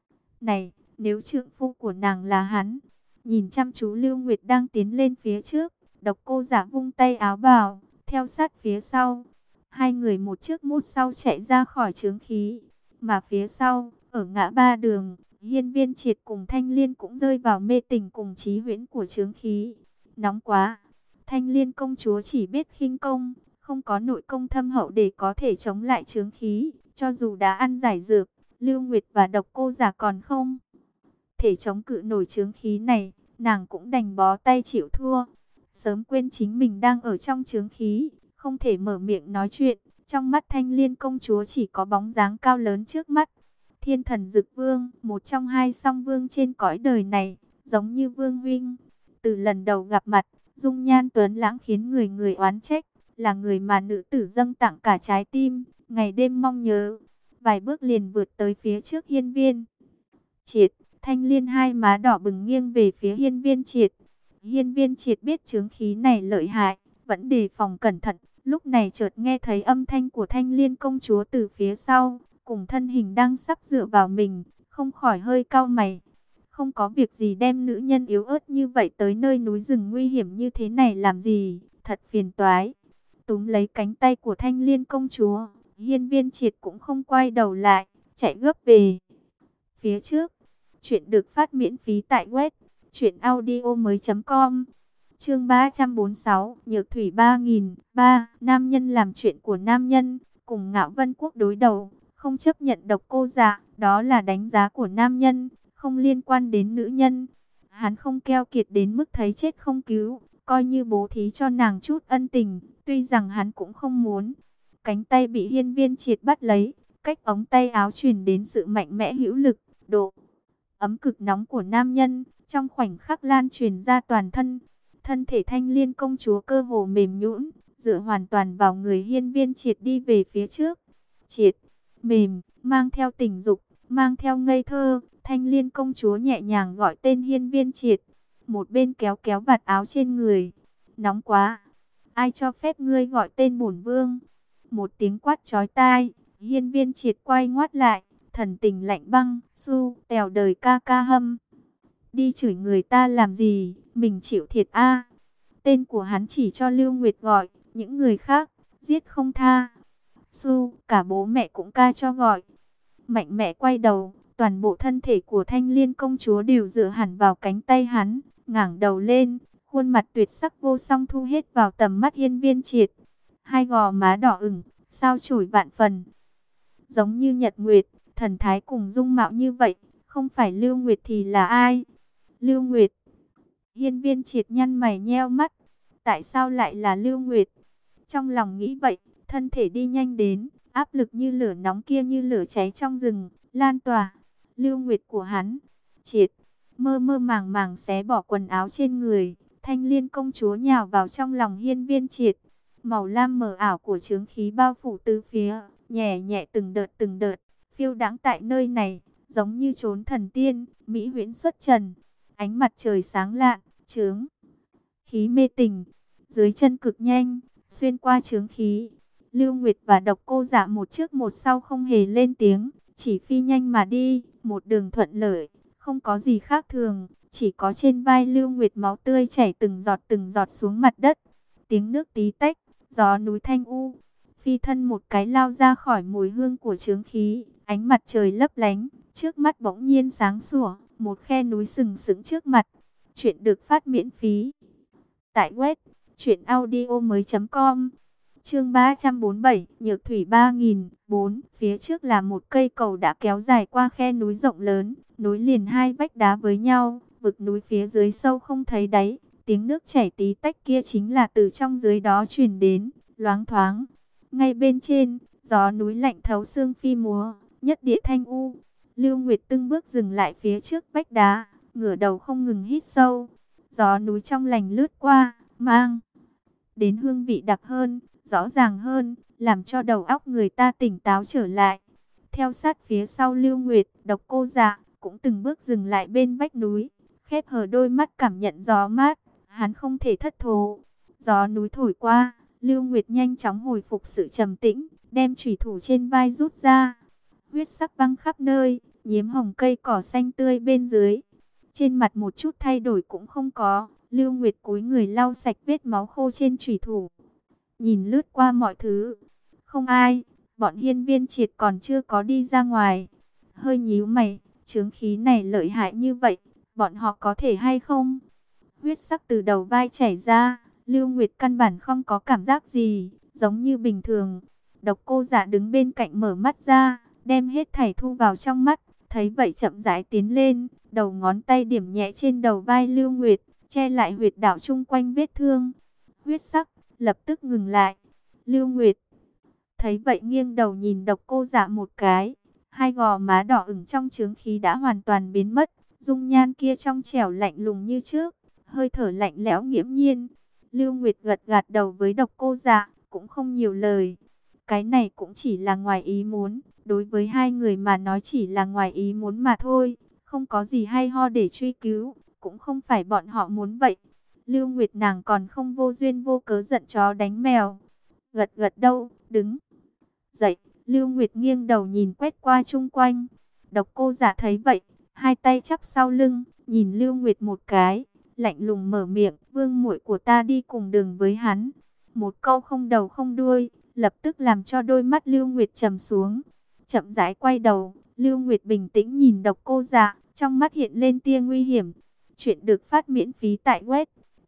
này, nếu trượng phu của nàng là hắn. Nhìn chăm chú Lưu Nguyệt đang tiến lên phía trước, Độc Cô Dạ vung tay áo bào, theo sát phía sau. Hai người một trước một sau chạy ra khỏi chướng khí. Mà phía sau, ở ngã ba đường, Hiên Viên Triệt cùng Thanh Liên cũng rơi vào mê tình cùng trí huyễn của chướng khí. Nóng quá! Thanh Liên công chúa chỉ biết khinh công, không có nội công thâm hậu để có thể chống lại chướng khí. Cho dù đã ăn giải dược, Lưu Nguyệt và Độc Cô Dạ còn không thể chống cự nổi chướng khí này, nàng cũng đành bó tay chịu thua. Sớm quên chính mình đang ở trong chướng khí, không thể mở miệng nói chuyện. Trong mắt Thanh Liên công chúa chỉ có bóng dáng cao lớn trước mắt. Thiên Thần Dực Vương, một trong hai song vương trên cõi đời này, giống như Vương huynh. Từ lần đầu gặp mặt, dung nhan tuấn lãng khiến người người oán trách, là người mà nữ tử dâng tặng cả trái tim, ngày đêm mong nhớ. Vài bước liền vượt tới phía trước Hiên Viên Triệt. Thanh Liên hai má đỏ bừng nghiêng về phía Hiên Viên Triệt. Hiên Viên Triệt biết chướng khí này lợi hại, vẫn đề phòng cẩn thận. Lúc này chợt nghe thấy âm thanh của Thanh Liên công chúa từ phía sau, cùng thân hình đang sắp dựa vào mình, không khỏi hơi cau mày. Không có việc gì đem nữ nhân yếu ớt như vậy tới nơi núi rừng nguy hiểm như thế này làm gì, thật phiền toái. Túm lấy cánh tay của Thanh Liên công chúa, Hiên Viên Triệt cũng không quay đầu lại, chạy gấp về phía trước. Chuyện được phát miễn phí tại web truyệnaudiomoi.com. Chương 346, Nhược Thủy 3003, nam nhân làm chuyện của nam nhân, cùng Ngạo Vân Quốc đối đầu, không chấp nhận Độc Cô Dạ, đó là đánh giá của nam nhân, không liên quan đến nữ nhân. Hắn không keo kiệt đến mức thấy chết không cứu, coi như bố thí cho nàng chút ân tình, tuy rằng hắn cũng không muốn. Cánh tay bị Hiên Viên Triệt bắt lấy, cách ống tay áo truyền đến sự mạnh mẽ hữu lực, độ ấm cực nóng của nam nhân, trong khoảnh khắc lan truyền ra toàn thân. Thân thể Thanh Liên công chúa cơ hồ mềm nhũn, dựa hoàn toàn vào người Hiên Viên Triệt đi về phía trước. Triệt, mềm, mang theo tình dục, mang theo ngây thơ, Thanh Liên công chúa nhẹ nhàng gọi tên Hiên Viên Triệt, một bên kéo kéo vạt áo trên người. Nóng quá, ai cho phép ngươi gọi tên bổn vương? Một tiếng quát chói tai, Hiên Viên Triệt quay ngoắt lại, thần tình lạnh băng, su, tèo đời ca ca hâm. Đi chửi người ta làm gì, mình chịu thiệt a. Tên của hắn chỉ cho Lưu Nguyệt gọi, những người khác, giết không tha. Su, cả bố mẹ cũng ca cho gọi. Mạnh mẽ quay đầu, toàn bộ thân thể của Thanh Liên công chúa đều dựa hẳn vào cánh tay hắn, ngẩng đầu lên, khuôn mặt tuyệt sắc vô song thu hết vào tầm mắt Hiên Viên Triệt. Hai gò má đỏ ửng, sao chổi vạn phần. Giống như nhật nguyệt, thần thái cùng dung mạo như vậy, không phải Lưu Nguyệt thì là ai? Lưu Nguyệt. Hiên Viên Triệt nhăn mày nheo mắt. Tại sao lại là Lưu Nguyệt? Trong lòng nghĩ vậy, thân thể đi nhanh đến, áp lực như lửa nóng kia như lửa cháy trong rừng, lan tỏa. Lưu Nguyệt của hắn. Triệt, mơ mơ màng màng xé bỏ quần áo trên người. Thanh Liên công chúa nhào vào trong lòng Hiên Viên Triệt. Màu lam mờ ảo của chướng khí bao phủ tứ phía, nhẹ nhẹ từng đợt, phiêu đãng tại nơi này, giống như chốn thần tiên, mỹ huyễn xuất trần. Ánh mặt trời sáng lạn, chướng khí mê tình, dưới chân cực nhanh, xuyên qua chướng khí. Lưu Nguyệt và Độc Cô Dạ một trước một sau không hề lên tiếng, chỉ phi nhanh mà đi, một đường thuận lợi, không có gì khác thường, chỉ có trên vai Lưu Nguyệt máu tươi chảy từng giọt xuống mặt đất. Tiếng nước tí tách, gió núi thanh u, phi thân một cái lao ra khỏi mùi hương của chướng khí, ánh mặt trời lấp lánh, trước mắt bỗng nhiên sáng sủa, một khe núi sừng sững trước mặt. Chuyện được phát miễn phí tại web truyệnaudiomoi.com. Chương 347, Nhược Thủy 3004, phía trước là một cây cầu đã kéo dài qua khe núi rộng lớn, nối liền hai vách đá với nhau, vực núi phía dưới sâu không thấy đáy, tiếng nước chảy tí tách kia chính là từ trong dưới đó truyền đến, loáng thoáng. Ngay bên trên, gió núi lạnh thấu xương phi múa, nhất địa thanh u. Lưu Nguyệt từng bước dừng lại phía trước vách đá, ngửa đầu không ngừng hít sâu. Gió núi trong lành lướt qua, mang đến hương vị đặc hơn, rõ ràng hơn, làm cho đầu óc người ta tỉnh táo trở lại. Theo sát phía sau Lưu Nguyệt, Độc Cô Dạ cũng từng bước dừng lại bên vách núi, khép hờ đôi mắt cảm nhận gió mát, hắn không thể thất thố. Gió núi thổi qua, Lưu Nguyệt nhanh chóng hồi phục sự trầm tĩnh, đem chủy thủ trên vai rút ra. Huyết sắc văng khắp nơi, nhiễm hồng cây cỏ xanh tươi bên dưới. Trên mặt một chút thay đổi cũng không có, Lưu Nguyệt cúi người lau sạch vết máu khô trên chủy thủ. Nhìn lướt qua mọi thứ, không ai, bọn Hiên Viên Triệt còn chưa có đi ra ngoài. Hơi nhíu mày, chướng khí này lợi hại như vậy, bọn họ có thể hay không? Huyết sắc từ đầu vai chảy ra, Lưu Nguyệt căn bản không có cảm giác gì, giống như bình thường. Độc Cô Dạ đứng bên cạnh mở mắt ra, đem hết thảy thu vào trong mắt, thấy vậy chậm rãi tiến lên, đầu ngón tay điểm nhẹ trên đầu vai Lưu Nguyệt, che lại huyệt đạo chung quanh vết thương. Huyết sắc lập tức ngừng lại. Lưu Nguyệt thấy vậy nghiêng đầu nhìn Độc Cô Dạ một cái, hai gò má đỏ ửng trong chướng khí đã hoàn toàn biến mất, dung nhan kia trong trẻo lạnh lùng như trước, hơi thở lạnh lẽo nghiễm nhiên. Lưu Nguyệt gật gật đầu với Độc Cô Dạ, cũng không nhiều lời. Cái này cũng chỉ là ngoài ý muốn, đối với hai người mà nói chỉ là ngoài ý muốn mà thôi, không có gì hay ho để truy cứu, cũng không phải bọn họ muốn vậy. Lưu Nguyệt nàng còn không vô duyên vô cớ giận chó đánh mèo. Gật gật đâu, đứng dậy, Lưu Nguyệt nghiêng đầu nhìn quét qua chung quanh. Độc Cô Dạ thấy vậy, hai tay chắp sau lưng, nhìn Lưu Nguyệt một cái, lạnh lùng mở miệng, vương muội của ta đi cùng đường với hắn. Một câu không đầu không đuôi, lập tức làm cho đôi mắt Lưu Nguyệt trầm xuống. Chậm rãi quay đầu, Lưu Nguyệt bình tĩnh nhìn Độc Cô Dạ, trong mắt hiện lên tia nguy hiểm. Chuyện được phát miễn phí tại web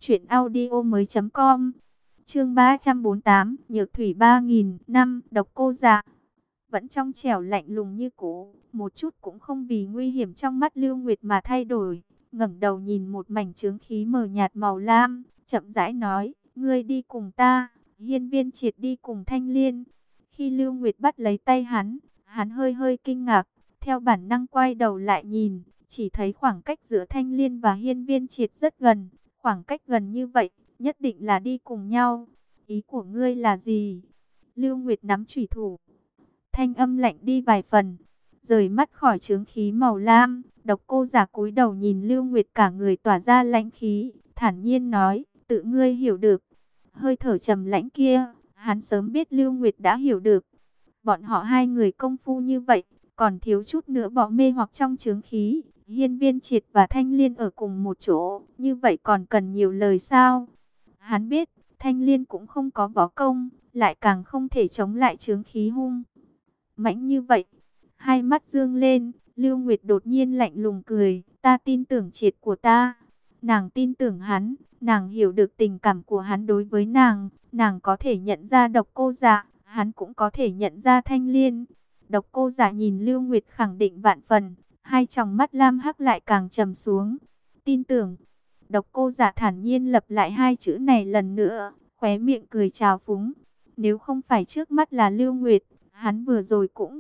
Chuyện audio mới.com. Chương 348, Nhược Thủy 3000 năm, Độc Cô Dạ. Vẫn trong trẻo lạnh lùng như cũ, một chút cũng không vì nguy hiểm trong mắt Lưu Nguyệt mà thay đổi. Ngẩng đầu nhìn một mảnh chướng khí mờ nhạt màu lam, chậm rãi nói, ngươi đi cùng ta, Hiên Viên Triệt đi cùng Thanh Liên. Khi Lưu Nguyệt bắt lấy tay hắn hơi hơi kinh ngạc, theo bản năng quay đầu lại nhìn, chỉ thấy khoảng cách giữa Thanh Liên và Hiên Viên Triệt rất gần. Khoảng cách gần như vậy, nhất định là đi cùng nhau. Ý của ngươi là gì? Lưu Nguyệt nắm chủy thủ, thanh âm lạnh đi vài phần, rời mắt khỏi chướng khí màu lam. Độc Cô Dạ cúi đầu nhìn Lưu Nguyệt, cả người tỏa ra lãnh khí, thản nhiên nói, tự ngươi hiểu được. Hơi thở trầm lãnh kia, hắn sớm biết Lưu Nguyệt đã hiểu được. Bọn họ hai người công phu như vậy, còn thiếu chút nữa bỏ mê hoặc trong chướng khí. Hiên Viên Triệt và Thanh Liên ở cùng một chỗ, như vậy còn cần nhiều lời sao? Hắn biết, Thanh Liên cũng không có võ công, lại càng không thể chống lại chướng khí hung mãnh như vậy. Hai mắt dương lên, Lưu Nguyệt đột nhiên lạnh lùng cười, ta tin tưởng Triệt của ta. Nàng tin tưởng hắn, nàng hiểu được tình cảm của hắn đối với nàng có thể nhận ra Độc Cô Dạ, hắn cũng có thể nhận ra Thanh Liên. Độc Cô Dạ nhìn Lưu Nguyệt khẳng định vạn phần, hai tròng mắt lam hắc lại càng trầm xuống. Tin tưởng. Độc Cô Dạ thản nhiên lặp lại hai chữ này lần nữa, khóe miệng cười trào phúng. Nếu không phải trước mắt là Lưu Nguyệt, hắn vừa rồi cũng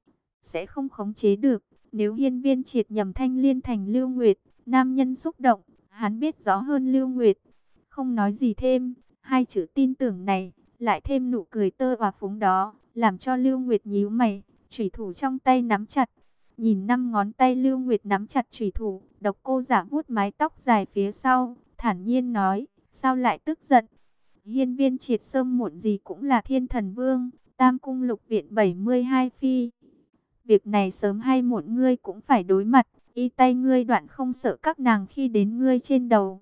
sẽ không khống chế được. Nếu Hiên Viên Triệt nhầm Thanh Liên thành Lưu Nguyệt, nam nhân xúc động, hắn biết rõ hơn Lưu Nguyệt. Không nói gì thêm, hai chữ tin tưởng này, lại thêm nụ cười tơ và phúng đó, làm cho Lưu Nguyệt nhíu mày, chủy thủ trong tay nắm chặt. Nhìn năm ngón tay Lưu Nguyệt nắm chặt chủy thủ, Độc Cô Dạ vuốt mái tóc dài phía sau, thản nhiên nói, sao lại tức giận? Hiên Viên Triệt sớm muộn gì cũng là Thiên Thần Vương, Tam Cung Lục Viện 72 phi. Việc này sớm hay muộn ngươi cũng phải đối mặt, y tay ngươi đoạn không sợ các nàng khi đến ngươi trên đầu.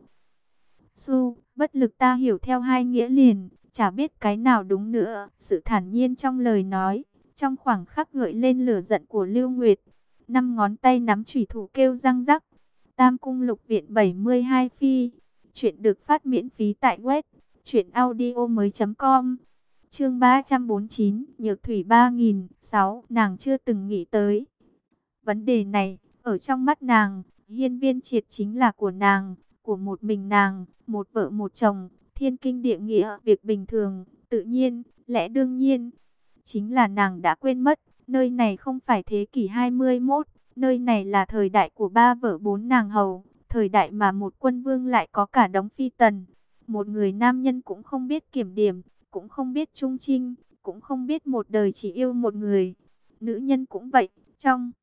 Bất lực ta hiểu theo hai nghĩa liền, chả biết cái nào đúng nữa. Sự thản nhiên trong lời nói, trong khoảng khắc gợi lên lửa giận của Lưu Nguyệt. Năm ngón tay nắm chủy thủ kêu răng rắc. Tam Cung Lục Viện 72 phi. Chuyện được phát miễn phí tại web truyệnaudiomoi.com. Chương 349, Nhược Thủy 3006, nàng chưa từng nghĩ tới vấn đề này. Ở trong mắt nàng, Hiên Viên Triệt chính là của nàng, của một mình nàng, một vợ một chồng, thiên kinh địa nghĩa, việc bình thường, tự nhiên, lẽ đương nhiên. Chính là nàng đã quên mất, nơi này không phải thế kỷ 21, nơi này là thời đại của ba vợ bốn nàng hầu, thời đại mà một quân vương lại có cả đống phi tần. Một người nam nhân cũng không biết kiểm điểm, cũng không biết trung trinh, cũng không biết một đời chỉ yêu một người. Nữ nhân cũng vậy, trong